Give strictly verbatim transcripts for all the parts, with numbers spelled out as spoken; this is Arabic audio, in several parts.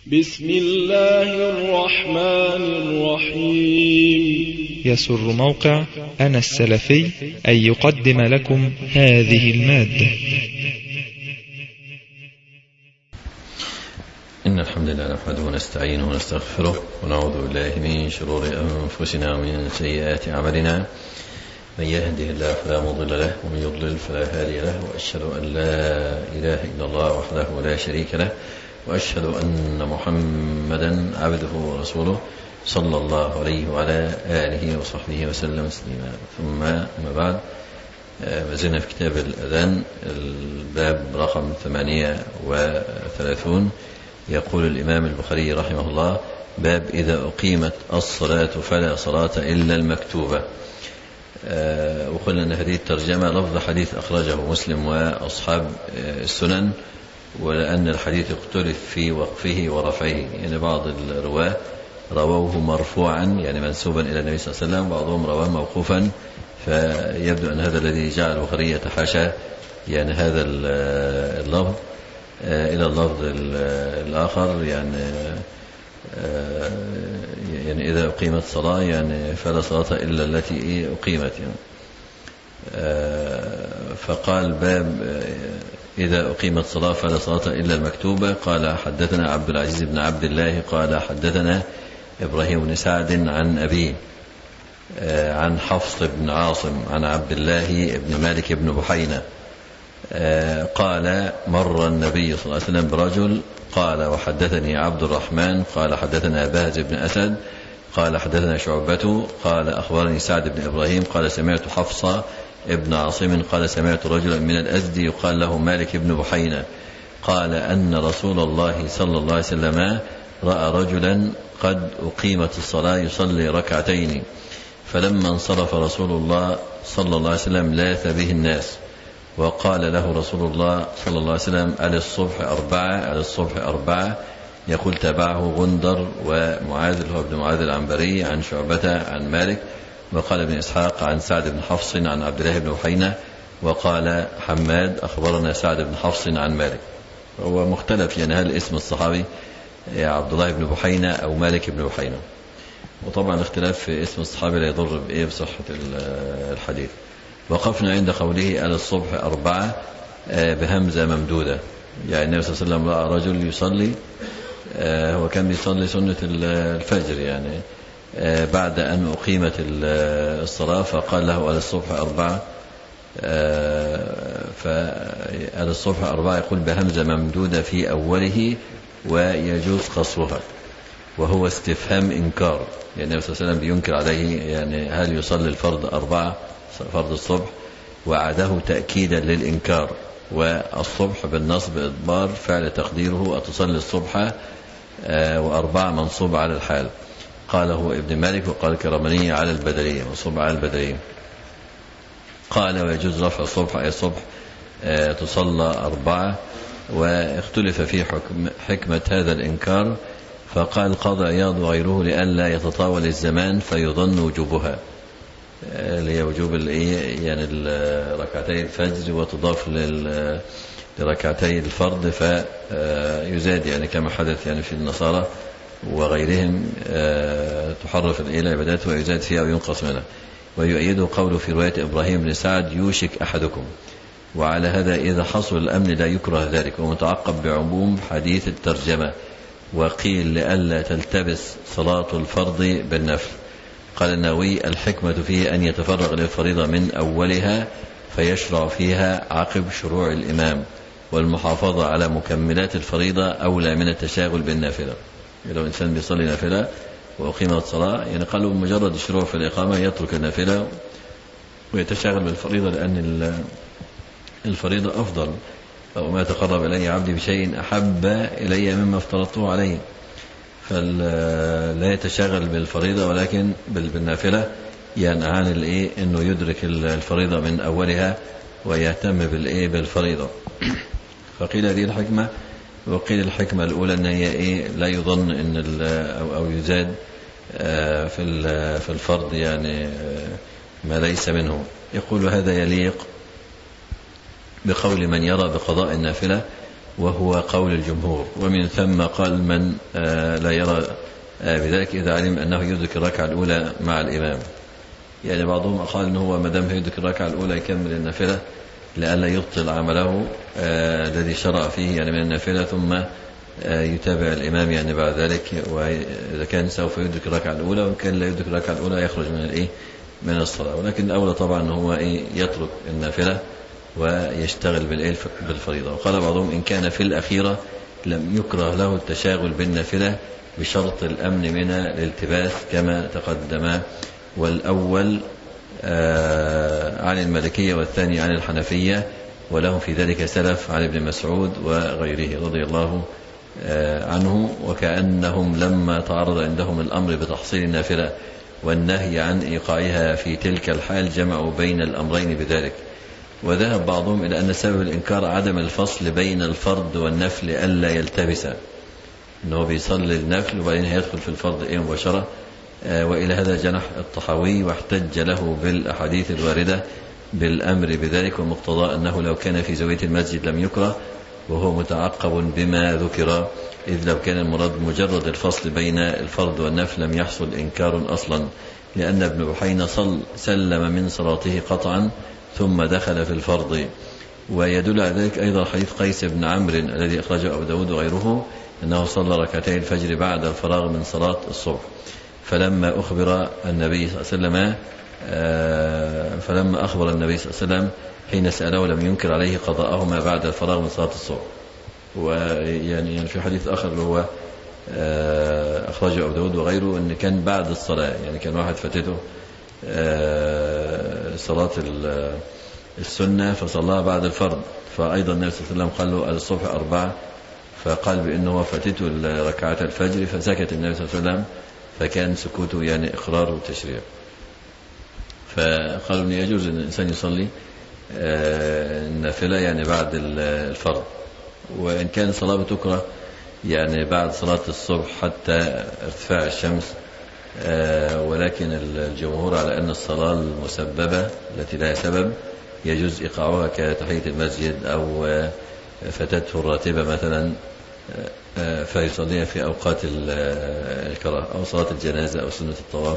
بسم الله الرحمن الرحيم. يسر موقع أنا السلفي أن يقدم لكم هذه المادة. إن الحمد لله نحمده ونستعينه ونستغفره ونعوذ بالله من شرور أنفسنا ومن سيئات أعمالنا. من يهده الله فلا مضل له ومن يضلل فلا هادي له، وأشهد أن لا إله إلا الله وحده لا شريك له، وأشهد أن محمدا عبده ورسوله صلى الله عليه وعلى آله وصحبه وسلم تسليما. ثم أما بعد، ما زلنا في كتاب الأذان، الباب رقم ثمانية وثلاثون. يقول الإمام البخاري رحمه الله: باب إذا أقيمت الصلاة فلا صلاة إلا المكتوبة. وقلنا أن هذه الترجمة لفظ حديث أخرجه مسلم وأصحاب السنن، ولأن الحديث اختلف في وقفه ورفعه، يعني بعض الرواة رووه مرفوعا يعني منسوبا إلى النبي صلى الله عليه وسلم، بعضهم رواه موقوفا، فيبدو أن هذا الذي جعل البخاري يتحاشى يعني هذا اللفظ إلى اللفظ الآخر، يعني يعني إذا أقيمت صلاة يعني فلا صلاة إلا التي أقيمت يعني. فقال: باب إذا أقيمت صلاة فلا صلاة إلا المكتوبة. قال: حدثنا عبد العزيز بن عبد الله قال حدثنا إبراهيم بن سعد عن أبيه عن حفص بن عاصم عن عبد الله بن مالك بن بحينة قال: مر النبي صلى الله عليه وسلم برجل. قال: وحدثني عبد الرحمن قال حدثنا باهز بن أسد قال حدثنا شعبة قال أخبرني سعد بن إبراهيم قال سمعت حفص ابن عاصم قال سمعت رجلا من الأزدي يقال له مالك بن بحينة قال أن رسول الله صلى الله عليه وسلم رأى رجلا قد أقيمت الصلاة يصلي ركعتين، فلما انصرف رسول الله صلى الله عليه وسلم لاث به الناس، وقال له رسول الله صلى الله عليه وسلم: على الصبح أربعة على الصبح أربعة. يقول: تابعه غندر ومعاذ هو ابن معاذ العنبري عن شعبة عن مالك. وقال ابن إسحاق عن سعد بن حفص عن عبد الله بن بحينة. وقال حماد: أخبرنا سعد بن حفص عن مالك. هو مختلف يعني هل اسم الصحابي عبد الله بن بحينة أو مالك بن بحينة، وطبعا الاختلاف في اسم الصحابي لا يضر بإيه بصحة الحديث. وقفنا عند قوله على الصبح أربعة بهمزة ممدودة، يعني النبي صلى الله عليه وسلم رأى رجل يصلي، هو كان بيصلي سنة الفجر يعني بعد أن أقيمت الصلاة، فقال له على الصبح أربعة، فعلى الصبح أربعة يقول بهمزة ممدودة في أوله ويجوز قصرها، وهو استفهام إنكار، يعني النبي صلى الله عليه وسلم بينكر عليه يعني هل يصلي الفرض أربعة فرض الصبح، وعاده تأكيدا للإنكار. والصبح بالنصب إضمار فعل تقديره أتصلي الصبح، وأربعة منصوب على الحال. قاله ابن مالك وقال كرماني على البدرية، منصوب على البدرية. قال: ويجوز رفع الصبح أي الصبح تصلى أربعة. واختلف في حكم حكمة هذا الإنكار، فقال قاضي عياض وغيره: لئلا يتطاول الزمان فيظن وجوبها، اللي هي وجوب يعني ركعتي الفجر وتضاف لركعتي الفرض فيزاد، يعني كما حدث يعني في النصارى وغيرهم، تحرف العبادات ويزاد فيها وينقص منها. ويؤيد قوله في رواية إبراهيم بن سعد: يوشك أحدكم. وعلى هذا إذا حصل الأمن لا يكره ذلك، ومتعقب بعموم حديث الترجمة. وقيل لئلا تلتبس صلاة الفرض بالنفل. قال النووي: الحكمة فيه أن يتفرغ للفريضة من أولها فيشرع فيها عقب شروع الإمام، والمحافظة على مكملات الفريضة أولى من التشاغل بالنافلة. لو إنسان بيصلي نافلة وأقيمت صلاة، يعني قالوا مجرد الشروع في الإقامة يترك النافلة ويتشاغل بالفريضة، لأن الفريضة أفضل. وما تقرب إلي عبدي بشيء أحب إلي مما افترضته عليه، فلا يتشاغل بالفريضة ولكن بالنافلة، يعني عن الإيه إنه يدرك الفريضة من أولها ويهتم بالإيه بالفريضة. فقيل هذه الحكمة. وقيل الحكمة الأولى أن هي إيه لا يظن إن أو, أو يزاد في في الفرض يعني ما ليس منه. يقول: هذا يليق بقول من يرى بقضاء النافلة وهو قول الجمهور. ومن ثم قال من لا يرى بذلك إذا علم أنه يدرك الركعة الأولى مع الإمام. يعني بعضهم قال أنه هو مدام يدرك الركعة الأولى يكمل النافلة لئلا يبطل عمله الذي شرع فيه يعني من النافلة، ثم يتابع الإمام يعني بعد ذلك. وإذا كان سوف يدرك الركعة الأولى، وإن كان لا يدرك الركعة الأولى يخرج من الإيه من الصلاة. ولكن الأولى طبعا هو إيه يترك النافلة ويشتغل بالإيه بالفريضة. وقال بعضهم إن كان في الأخيرة لم يكره له التشاغل بالنافلة بشرط الأمن من الالتباس كما تقدم. والأول عن المالكية والثاني عن الحنفية، ولهم في ذلك سلف عن ابن مسعود وغيره رضي الله عنه. وكأنهم لما تعرض عندهم الأمر بتحصيل النافلة والنهي عن إيقاعها في تلك الحال جمعوا بين الأمرين بذلك. وذهب بعضهم إلى أن سبب الإنكار عدم الفصل بين الفرض والنفل ألا يلتبس، أنه بيصلي النفل وبعدين هيدخل في الفرض إيه مباشرة. وإلى هذا جنح الطحاوي واحتج له بالأحاديث الواردة بالأمر بذلك، ومقتضى أنه لو كان في زاوية المسجد لم يكره، وهو متعقب بما ذكر، إذ لو كان المراد مجرد الفصل بين الفرض والنفل لم يحصل إنكار أصلا، لأن ابن بحينا صل سلم من صلاته قطعا ثم دخل في الفرض. ويدل على ذلك أيضا حديث قيس بن عمرو الذي أخرجه أبو داود وغيره أنه صلى ركعتي الفجر بعد الفراغ من صلاة الصبح، فلما أخبر النبي صلى الله عليه وسلم فلما أخبر النبي صلى الله عليه وسلم حين سأله لم ينكر عليه قضاءهما بعد الفراغ من صلاة الصبح. ويعني في حديث آخر اللي هو أخرجه أبو داود وغيره أن كان بعد الصلاة، يعني كان واحد فاتته صلاة السنة فصلاها بعد الفرض، فأيضا النبي صلى الله عليه وسلم قال له الصبح أربعة، فقال بأنه فاتته ركعات الفجر، فسكت النبي صلى الله عليه وسلم، فكان سكوته يعني إقرار وتشريع. فقالوا أن يجوز أن الإنسان يصلي النافلة يعني بعد الفرض، وإن كان الصلاة بتكره يعني بعد صلاة الصبح حتى ارتفاع الشمس، ولكن الجمهور على أن الصلاة المسببة التي لها سبب يجوز إيقاعها كتحية المسجد أو فتاته الراتبة مثلا فيصليها في أوقات الكراهة، أو صلاة الجنازة أو سنة الطواف.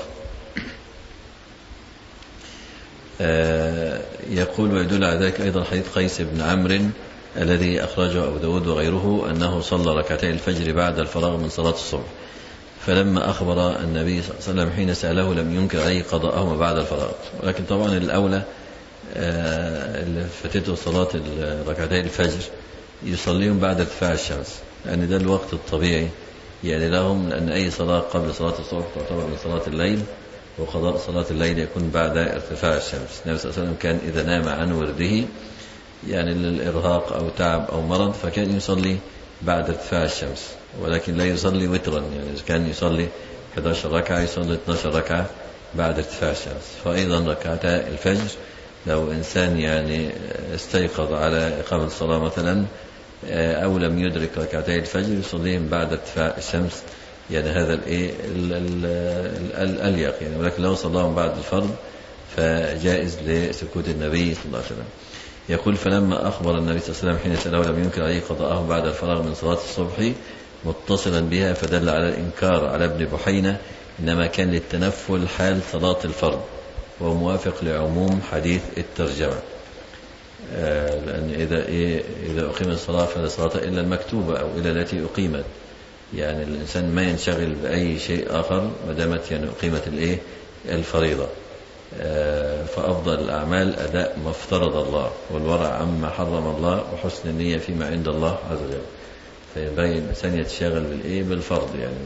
يقول ويدل على ذلك أيضا حديث قيس بن عمرو الذي أخرجه أبو داود وغيره أنه صلى ركعتي الفجر بعد الفراغ من صلاة الصبح، فلما أخبر النبي صلى الله عليه وسلم حين سأله لم ينكر عليه قضاءهما بعد الفراغ. ولكن طبعا الأولى اللي فاتته صلاة ركعتي الفجر يصليهم بعد ارتفاع الشمس، يعني ده الوقت الطبيعي يعني لهم، لأن أي صلاة قبل صلاة الصبح تعتبر من صلاة الليل، وقضاء صلاة الليل يكون بعد ارتفاع الشمس. النبي صلى الله عليه وسلم كان إذا نام عن ورده يعني للإرهاق أو تعب أو مرض فكان يصلي بعد ارتفاع الشمس، ولكن لا يصلي وترا، يعني إذا كان يصلي إحدى عشرة ركعة يصلي اثنتي عشرة ركعة بعد ارتفاع الشمس. فأيضا ركعتا الفجر لو إنسان يعني استيقظ على إقامة الصلاة مثلا أو لم يدرك ركعتي الفجر يصليهم بعد ارتفاع الشمس، يعني هذا الإيه الأليق يعني. ولكن لو صلاهم بعد الفرض فجائز لسكوت النبي صلى الله عليه وسلم. يقول فلما أخبر النبي صلى الله عليه وسلم حين سأله لم ينكر عليه قضاءه بعد الفراغ من صلاة الصبح متصلا بها، فدل على الإنكار على ابن بحينة إنما كان للتنفل حال صلاة الفرض، وموافق لعموم حديث الترجمة، لأن إذا إيه إذا أقيم الصلاة فلا صلاة إلا المكتوبة أو إلا التي أقيمت، يعني الإنسان ما ينشغل بأي شيء آخر ما دامت يعني أقيمت الإيه الفريضة. فأفضل الأعمال أداء ما افترض الله والورع عما حرم الله وحسن النية فيما عند الله عز وجل. فينبغي الإنسان يتشاغل بالإيه بالفرض يعني.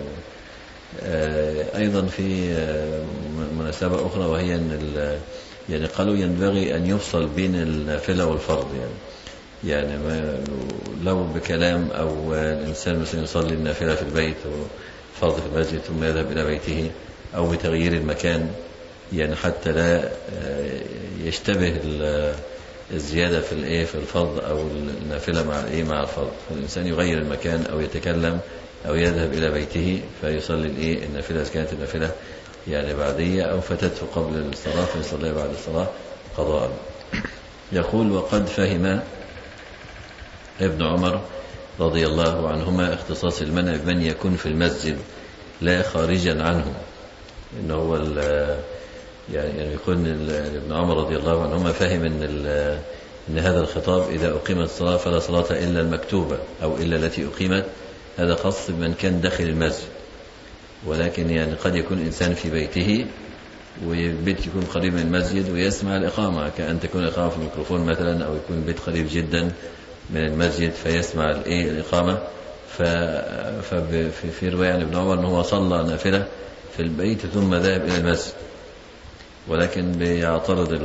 أيضا في مناسبة أخرى وهي أن يعني قالوا ينبغي أن يفصل بين النافلة والفرض، يعني يعني لو بكلام أو الإنسان مثلا يصلي النافلة في البيت وفرض في المسجد ثم يذهب إلى بيته، أو بتغيير المكان يعني حتى لا يشتبه الزيادة في الإيه في الفرض أو النافلة مع الإيه مع الفرض، فالإنسان يغير المكان أو يتكلم أو يذهب إلى بيته فيصلي الإيه النافلة إذا كانت النافلة يعني بعدية أو فتته قبل الصلاة فيصلي بعد الصلاة قضاء. يقول وقد فهم ابن عمر رضي الله عنهما اختصاص المنع بمن يكون في المسجد لا خارجا عنه، إنه هو يعني يكون ابن عمر رضي الله عنهما فهم إن, إن هذا الخطاب إذا أقيمت الصلاة فلا صلاة إلا المكتوبة أو إلا التي أقيمت، هذا خاص بمن كان داخل المسجد. ولكن يعني قد يكون إنسان في بيته وبيت يكون قريب من المسجد ويسمع الإقامة، كأن تكون الإقامة في الميكروفون مثلا، أو يكون بيت قريب جدا من المسجد فيسمع الإيه الإقامة. ففي رواية عن ابن عمر أنه صلى نافلة في البيت ثم ذهب إلى المسجد. ولكن بيعترض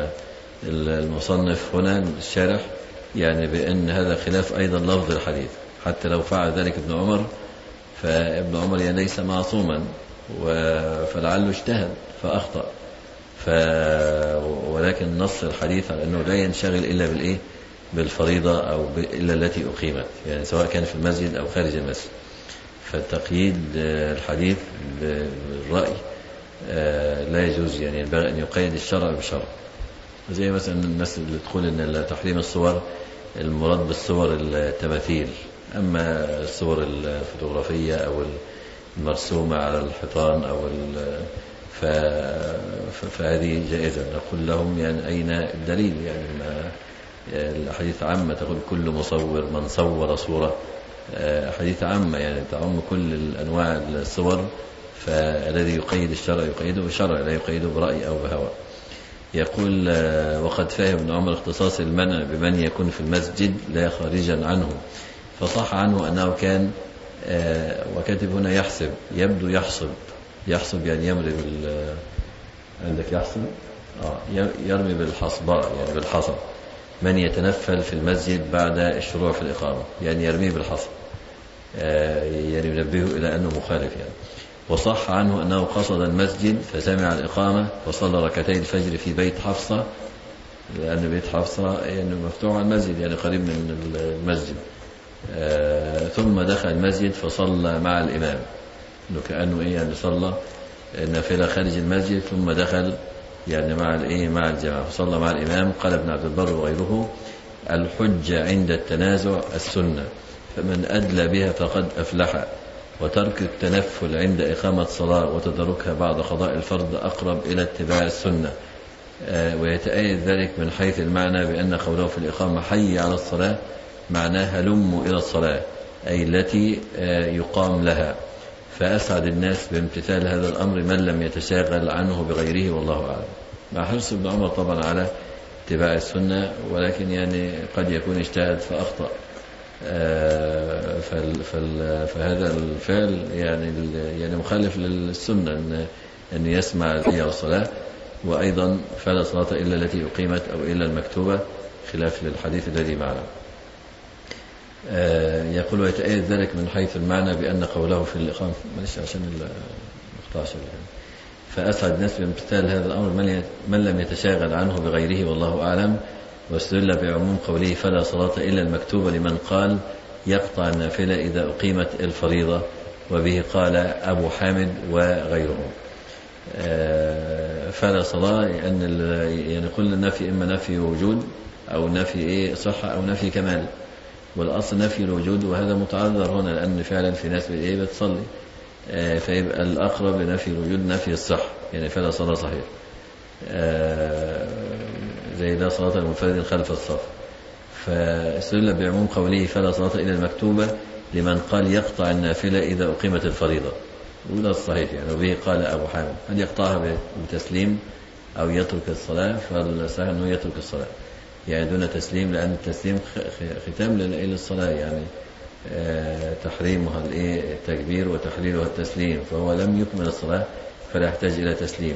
المصنف هنا الشارح يعني بأن هذا خلاف أيضا لفظ الحديث، حتى لو فعل ذلك ابن عمر فابن عمر يعني ليس معصوما، فلعله اجتهد فأخطأ. ف... ولكن نص الحديث على أنه لا ينشغل إلا بالإيه بالفريضة أو ب... إلا التي أقيمت، يعني سواء كان في المسجد أو خارج المسجد. فتقييد الحديث بالرأي لا يجوز، يعني ينبغي أن يقيد الشرع بشرع. زي مثلا الناس اللي تقول أن تحريم الصور المراد بالصور التماثيل، أما الصور الفوتوغرافية أو المرسومة على الحيطان أو ف... فهذه جائزة. نقول لهم يعني أين الدليل؟ يعني ما الحديث عامة تقول كل مصور من صور صورة، حديث عامة يعني تعم كل الأنواع الصور، فالذي يقيد الشرع يقيده بالشرع لا يقيده برأي أو بهوى. يقول وقد فهم ابن عمر اختصاص المنع بمن يكون في المسجد لا خارجا عنه، فصح عنه أنه كان وكاتب هنا يحسب، يبدو يحسب يحسب يعني يمري بال عندك يحسب آه يرمي بالحصباء يعني بالحصب، من يتنفل في المسجد بعد الشروع في الإقامة يعني يرميه بالحصب، يعني ينبهه إلى أنه مخالف يعني. وصح عنه أنه قصد المسجد فسمع الإقامة وصلى ركعتي الفجر في بيت حفصة، لأن بيت حفصة يعني مفتوح على المسجد يعني قريب من المسجد. آه ثم دخل المسجد فصلى مع الإمام، إنه كأنه إيه يعني صلى النافلة خارج المسجد ثم دخل يعني مع الإيه مع الجماعة فصلى مع الإمام. قال ابن عبد البر وغيره الحجة عند التنازع السنة، فمن أدلى بها فقد أفلح، وترك التنفل عند إقامة صلاة وتدركها بعد قضاء الفرض أقرب إلى اتباع السنة. آه ويتأيد ذلك من حيث المعنى بأن قوله في الإقامة حي على الصلاة معناها هلموا إلى الصلاة، أي التي آه يقام لها. فأسعد الناس بامتثال هذا الأمر من لم يتشاغل عنه بغيره والله أعلم. مع حرص ابن عمر طبعا على اتباع السنة، ولكن يعني قد يكون اجتهد فأخطأ. آه فال فال فهذا الفعل يعني يعني مخالف للسنة أن أن يسمع الحي على الصلاة، وأيضا فلا صلاة إلا التي أقيمت أو إلا المكتوبة، خلاف للحديث الذي معنا. آه يقول ويتأيد ذلك من حيث المعنى بأن قوله في الإقامة معلش عشان المقطع فأسعد الناس بامتثال هذا الأمر من لم يتشاغل عنه بغيره والله أعلم. واستدل بعموم قوله فلا صلاة إلا المكتوبة لمن قال يقطع النافلة إذا أقيمت الفريضة، وبه قال أبو حامد وغيره. آه فلا صلاة يعني, يعني كل النفي إما نفي وجود أو نفي إيه صحة أو نفي كمال، والأصل نفي الوجود، وهذا متعذر هنا لأن فعلا في ناس إيه بتصلي، آه فيبقى الأقرب نفي الوجود نفي الصح، يعني فلا صلاة صحيح. آه زي لا صلاة المنفرد خلف الصف. فاستدل بعموم قوله فلا صلاة إلا المكتوبة لمن قال يقطع النافلة إذا أقيمت الفريضة، وده الصحيح يعني. وبه قال أبو حامد هل يقطعها بتسليم أو يترك الصلاة؟ فالصحيح أنه يترك الصلاة يعني دون تسليم، لأن التسليم ختام للصلاة يعني آه تحريمها التكبير وتحليلها التسليم، فهو لم يكمل الصلاة فلا يحتاج إلى تسليم.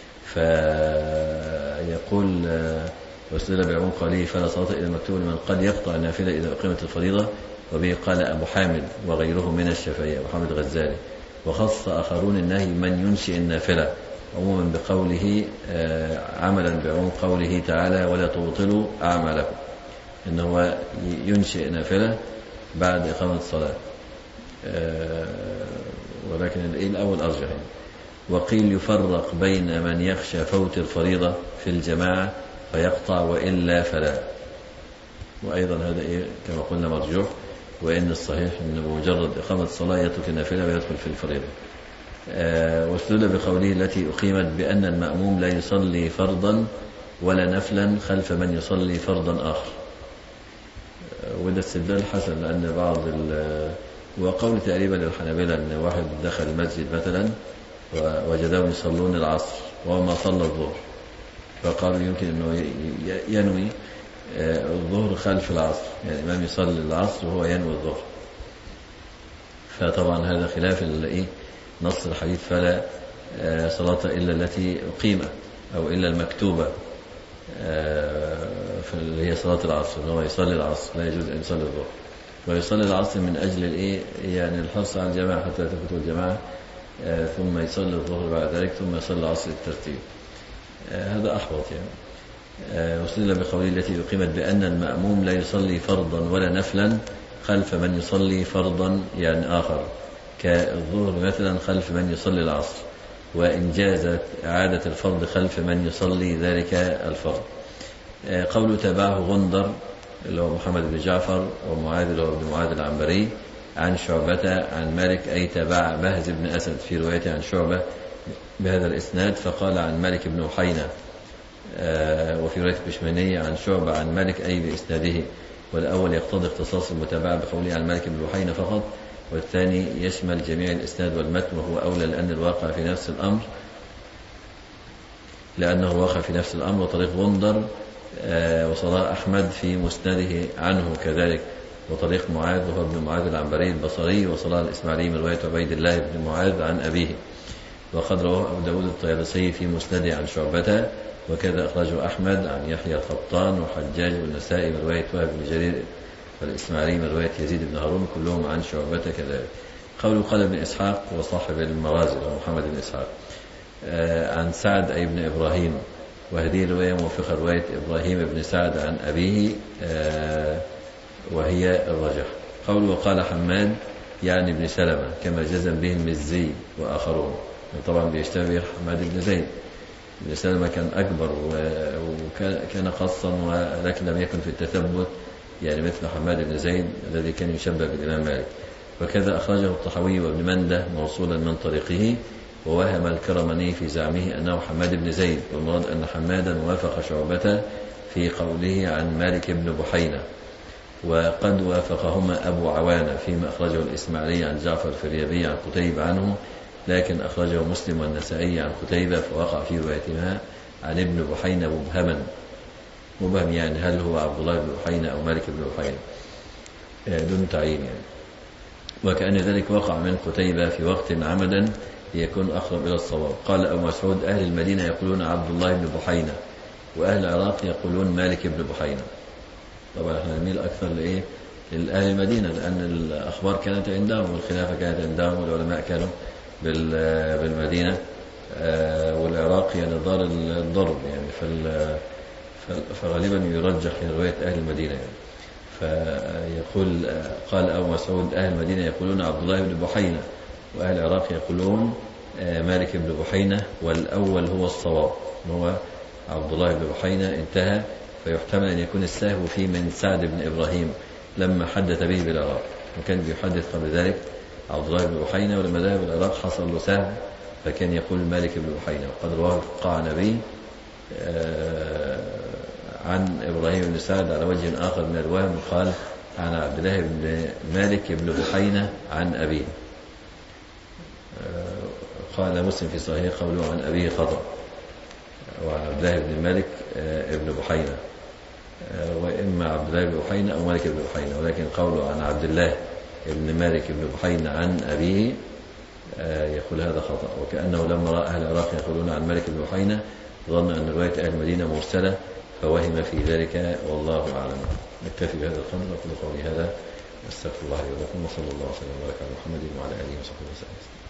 فيقول آه واستدل بعموم قوله فلا صلاة إلا المكتوبة لمن قد يقطع النافلة إذا أقيمت الفريضة، وبه قال أبو حامد وغيره من الشافعية أبو حامد الغزالي. وخص آخرون النهي من ينشئ النافلة عموما بقوله آه عملا بعموم قوله تعالى ولا تبطلوا أعمالكم، إنه هو ينشئ نافلة بعد إقامة الصلاة، آه ولكن الأول أرجح. وقيل يفرق بين من يخشى فوت الفريضة في الجماعة فيقطع وإلا فلا، وأيضا هذا إيه كما قلنا مرجوح، وإن الصحيح أن بمجرد إقامة الصلاة يترك النافلة ويدخل في الفريضة. أه واستدل بقوله التي أقيمت بأن المأموم لا يصلي فرضا ولا نفلا خلف من يصلي فرضا آخر. أه وده استدلال حسن، لأن بعض وقول تقريبا للحنابلة أن واحد دخل المسجد مثلا ووجدهم يصلون العصر وما صلى الظهر، فقالوا يمكن أنه ينوي الظهر خلف العصر، يعني الإمام يصلي العصر وهو ينوي الظهر. فطبعا هذا خلاف نص الحديث فلا صلاة إلا التي أقيمت أو إلا المكتوبة، فاللي هي صلاة العصر، أنه يصلي العصر لا يجوز أن يصلي الظهر، ويصلي العصر من أجل الإيه يعني الحرص على الجماعة حتى تفوت الجماعة، ثم يصلي الظهر بعد ذلك ثم يصلي العصر الترتيب. هذا أحوط يعني. واستدل بقوله التي أقيمت بأن المأموم لا يصلي فرضا ولا نفلا خلف من يصلي فرضا يعني آخر كالظهر مثلا خلف من يصلي العصر، وإن جازت إعادة الفرض خلف من يصلي ذلك الفرض. قوله تبعه غندر اللي هو محمد بن جعفر ومعاذ اللي هو ابن معاذ العنبري عن شعبة عن مالك أي تبع بهز بن أسد في روايته عن شعبة بهذا الإسناد، فقال عن مالك بن وحينة، وفي رواية بشمانية عن شعبة عن مالك أي بإسناده، والأول يقتضي اختصاص المتابعة بقوله عن مالك بن وحينة فقط، والثاني يشمل جميع الإسناد والمتن، وهو أولى لأن الواقع في نفس الأمر لأنه واقع في نفس الأمر. وطريق غندر وصلاة أحمد في مسنده عنه كذلك، وطريق معاذ وهو ابن معاذ العنبري البصري، وصلاة الإسماعيلي من رواية عبيد الله بن معاذ عن أبيه. وقد رواه أبو داود الطيالسي في مسنده عن شعبة، وكذا أخرجه أحمد عن يحيى القطان وحجاج والنسائي من رواية وهب بن جرير، والإسماعيلي من رواية يزيد بن هارون كلهم عن شعبة كذلك. قوله قال ابن إسحاق وصاحب المغازي ومحمد بن إسحاق عن سعد أي بن إبراهيم، وهذه الرواية موافقة رواية إبراهيم بن سعد عن أبيه وهي الرجح. قوله وقال حماد يعني ابن سلمة كما جزم به المزي وآخرون، طبعا بيشتبه حماد بن زيد. ابن سلمة كان أكبر وكان قصا ولكن لم يكن في التثبت يعني مثل حماد بن زيد الذي كان يشبه بالإمام مالك. وكذا أخرجه الطحاوي وابن منده موصولا من طريقه، ووهم الكرماني في زعمه أنه حماد بن زيد، والمراد أن حمادا وافق شعبة في قوله عن مالك بن بحينة، وقد وافقهما أبو عوانة فيما أخرجه الإسماعيلي عن جعفر الفريابي عن قتيبة عنه، لكن أخرجه مسلم والنسائي عن قتيبة فوقع في روايتها عن ابن بحينة مبهما، مبهم يعني هل هو عبد الله بن بحينة أو مالك بن بحينة دون تعيين يعني. وكأن ذلك وقع من قتيبة في وقت عمدا ليكون أقرب إلى الصواب. قال أبو مسعود أهل المدينة يقولون عبد الله بن بحينة، وأهل العراق يقولون مالك بن بحينة. طبعا احنا نميل أكثر لإيه لأهل المدينة لأن الأخبار كانت عندهم والخلافة كانت عندهم والعلماء كانوا بالمدينة، والعراق يعني دار الضرب يعني، فغالبا يرجح رواية أهل المدينة يعني. فيقول قال أبو مسعود أهل المدينة يقولون عبد الله بن بحينة، وأهل العراق يقولون مالك بن بحينة، والأول هو الصواب هو عبد الله بن بحينة انتهى. فيحتمل أن يكون السهو في من سعد بن إبراهيم لما حدث به بالعراق، وكان بيحدث قبل ذلك عبد الله بن بحينة، ولما ذهب العراق حصل له سهو فكان يقول مالك بن بحينة. وقد رواه القعنبي عن إبراهيم بن سعد على وجه آخر من الوهم، قال عن عبد الله بن مالك بن بحينة عن أبيه. قال مسلم في صحيح قوله عن أبيه خطأ، وعن عبد الله بن مالك ابن بحينة، وإما عبد الله بن بحينة أو مالك بن بحينة، ولكن قوله عن عبد الله بن مالك بن بحينة عن أبيه يقول هذا خطأ. وكأنه لما رأى أهل العراق يقولون عن مالك بن بحينة ظن أن رواية أهل المدينة مرسلة فوهم في ذلك، والله أعلم. نكتفي بهذا القدر، أقول قولي هذا، أستغفر الله لي ولكم، وصلى الله وسلم وبارك على محمد وعلى آله وصحبه وسلم.